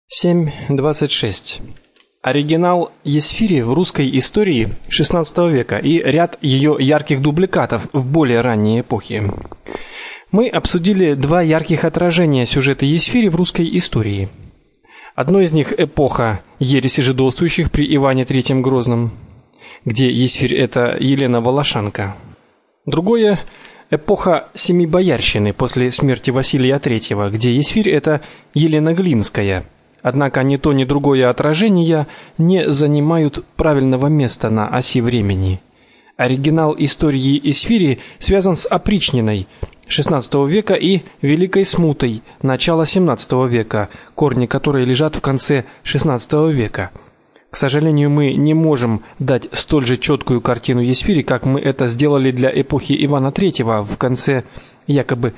7.26. Оригинал Есфири в русской истории XVI века и ряд ее ярких дубликатов в более ранние эпохи. Мы обсудили два ярких отражения сюжета Есфири в русской истории. Одно из них эпоха ереси жидовствующих при Иване III Грозном, где Есфирь это Елена Волошанка. Другое эпоха семибоярщины после смерти Василия III, где Есфирь это Елена Глинская. Однако ни то, ни другое отражение не занимают правильного места на оси времени. Оригинал истории Есфири связан с опричниной XVI века и Великой Смутой начала XVII века, корни которой лежат в конце XVI века. К сожалению, мы не можем дать столь же четкую картину Есфири, как мы это сделали для эпохи Ивана III в конце якобы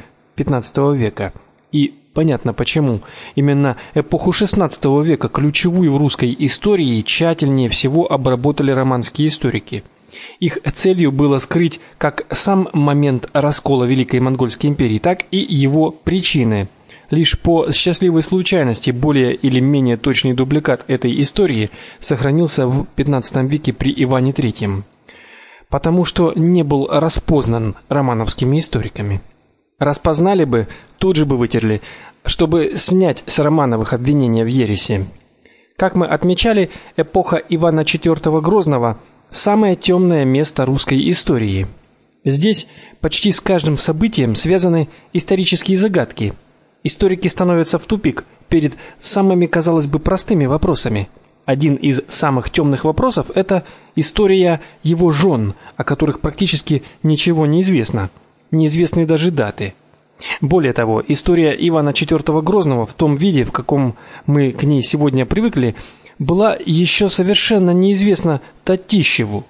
XV века. И понятно почему. Именно эпоху XVI века, ключевую в русской истории, тщательнее всего обработали романские историки. Их целью было скрыть как сам момент раскола Великой Монгольской империи, так и его причины. Лишь по счастливой случайности более или менее точный дубликат этой истории сохранился в XV веке при Иване III, потому что не был распознан романовскими историками. Распознали бы, тут же бы вытерли, чтобы снять с Романовых обвинения в ереси. Как мы отмечали, эпоха Ивана IV Грозного самое темное место русской истории. Здесь почти с каждым событием связаны исторические загадки. Историки становятся в тупик перед самыми, казалось бы, простыми вопросами. Один из самых темных вопросов это история его жен, о которых практически ничего не известно. Неизвестны даже даты. Более того, история Ивана IV Грозного в том виде, в каком мы к ней сегодня привыкли, была еще совершенно неизвестна Татищеву.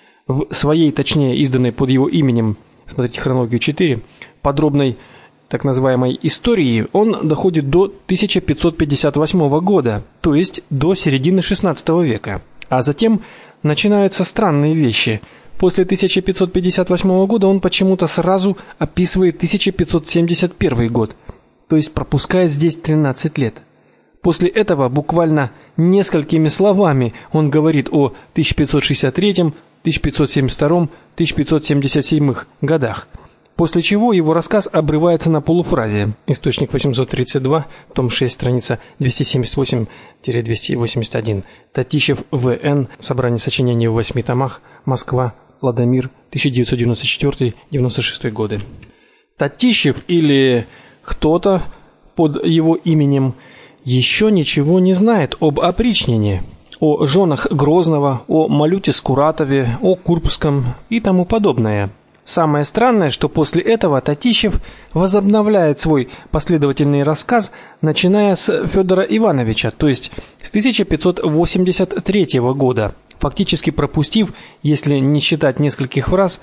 В своей, точнее, изданной под его именем, смотрите хронологию 4, подробной так называемой истории, он доходит до 1558 года, то есть до середины XVI века. А затем начинаются странные вещи. После 1558 года он почему-то сразу описывает 1571 год, то есть пропускает здесь 13 лет. После этого буквально несколькими словами он говорит о 1563, 1572, 1577 годах. После чего его рассказ обрывается на полуфразе. Источник 832, том 6, страница 278-281. Татищев В.Н. Собрание сочинений в 8 томах. Москва. Ладомир, 1994-96 годы. Татищев или кто-то под его именем еще ничего не знает об опричнине, о женах Грозного, о Малюте Скуратове, о Курбском и тому подобное. Самое странное, что после этого Татищев возобновляет свой последовательный рассказ, начиная с Федора Ивановича, то есть с 1583 года. Фактически пропустив, если не считать нескольких фраз,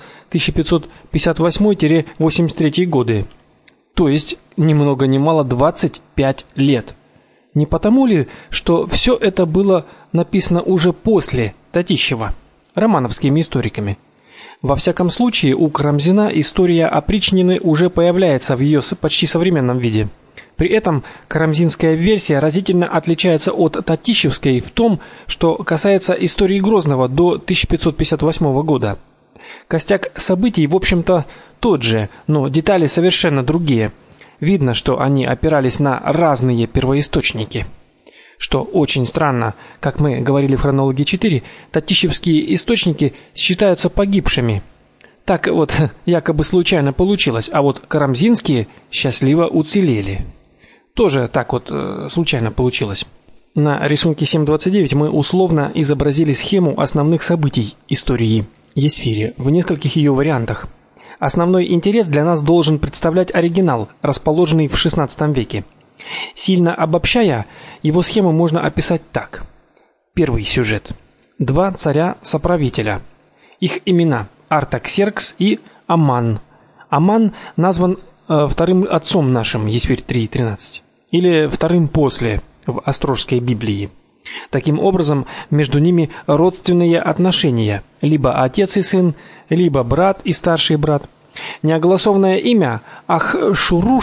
1558-83 годы. То есть ни много ни мало 25 лет. Не потому ли, что все это было написано уже после Татищева романовскими историками? Во всяком случае, у Карамзина история опричнины уже появляется в ее почти современном виде. При этом карамзинская версия разительно отличается от татищевской в том, что касается истории Грозного до 1558 года. Костяк событий, в общем-то, тот же, но детали совершенно другие. Видно, что они опирались на разные первоисточники. Что очень странно, как мы говорили в хронологии 4, татищевские источники считаются погибшими. Так вот, якобы случайно получилось, а вот карамзинские счастливо уцелели. Тоже так вот случайно получилось. На рисунке 7.29 мы условно изобразили схему основных событий истории Есфири в нескольких ее вариантах. Основной интерес для нас должен представлять оригинал, расположенный в XVI веке. Сильно обобщая, его схему можно описать так. Первый сюжет. Два царя-соправителя. Их имена Артаксеркс и Аман. Аман назван вторым отцом нашим, Есфирь 3.13, или вторым после в Острожской Библии. Таким образом, между ними родственные отношения, либо отец и сын, либо брат и старший брат. Неогласованное имя Ахшуруш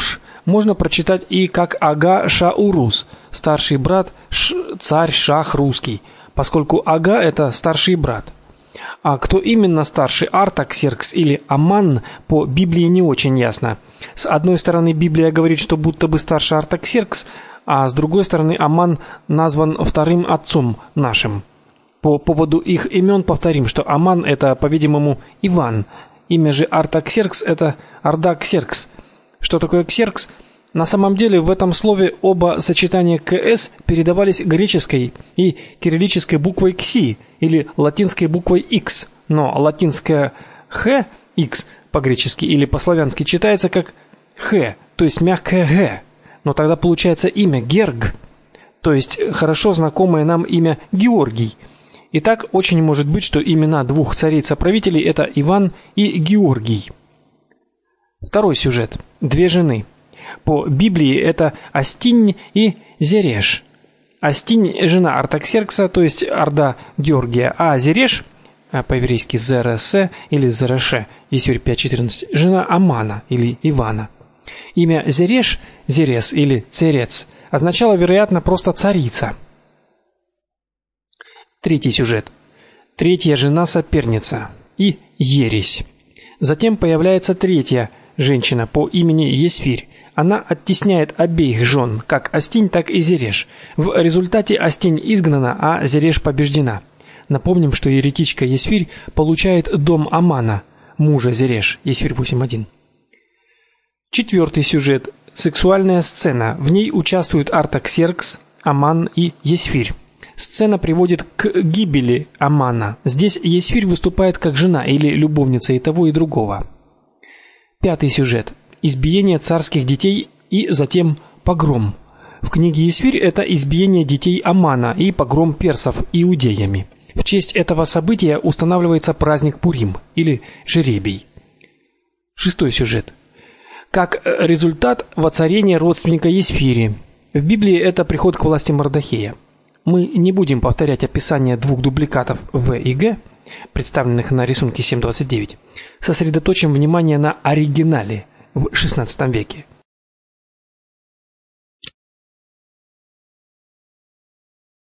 можно прочитать и как Ага Ша-Урус, старший брат царь Шах русский, поскольку Ага это старший брат. А кто именно старший, Артаксеркс или Аман, по Библии не очень ясно. С одной стороны, Библия говорит, что будто бы старший Артаксеркс, а с другой стороны, Аман назван вторым отцом нашим. По поводу их имен повторим, что Аман это, по-видимому, Иван. Имя же Артаксеркс это Ардаксеркс. Что такое Ксеркс? На самом деле в этом слове оба сочетания КС передавались греческой и кириллической буквой Кси или латинской буквой X, но латинская Х, X по-гречески или по-славянски читается как Х, то есть мягкое Г. Но тогда получается имя Герг, то есть хорошо знакомое нам имя Георгий. Итак, очень может быть, что имена двух царей-соправителей это Иван и Георгий. Второй сюжет. Две жены. По Библии это Астинь и Зереш. Астинь жена Артаксеркса, то есть Орда Георгия, а Зереш, по-еврейски Зересе или Зереше, Исфирь 5:14, жена Амана или Ивана. Имя Зереш, Зерес или Церец означало, вероятно, просто царица. Третий сюжет. Третья жена-соперница и ересь. Затем появляется третья женщина по имени Есфирь. Она оттесняет обеих жен, как Астинь, так и Зереш. В результате Астинь изгнана, а Зереш побеждена. Напомним, что еретичка Есфирь получает дом Амана, мужа Зереш, Есфирь 8:1. Четвертый сюжет. Сексуальная сцена. В ней участвуют Артаксеркс, Аман и Есфирь. Сцена приводит к гибели Амана. Здесь Есфирь выступает как жена или любовница и того, и другого. Пятый сюжет. Избиение царских детей и затем погром. В книге Есфирь это избиение детей Амана и погром персов иудеями. В честь этого события устанавливается праздник Пурим или жеребий. Шестой сюжет. Как результат воцарения родственника Есфири. В Библии это приход к власти Мордохея. Мы не будем повторять описание двух дубликатов В и Г, представленных на рисунке 7.29. Сосредоточим внимание на оригинале в XVI веке.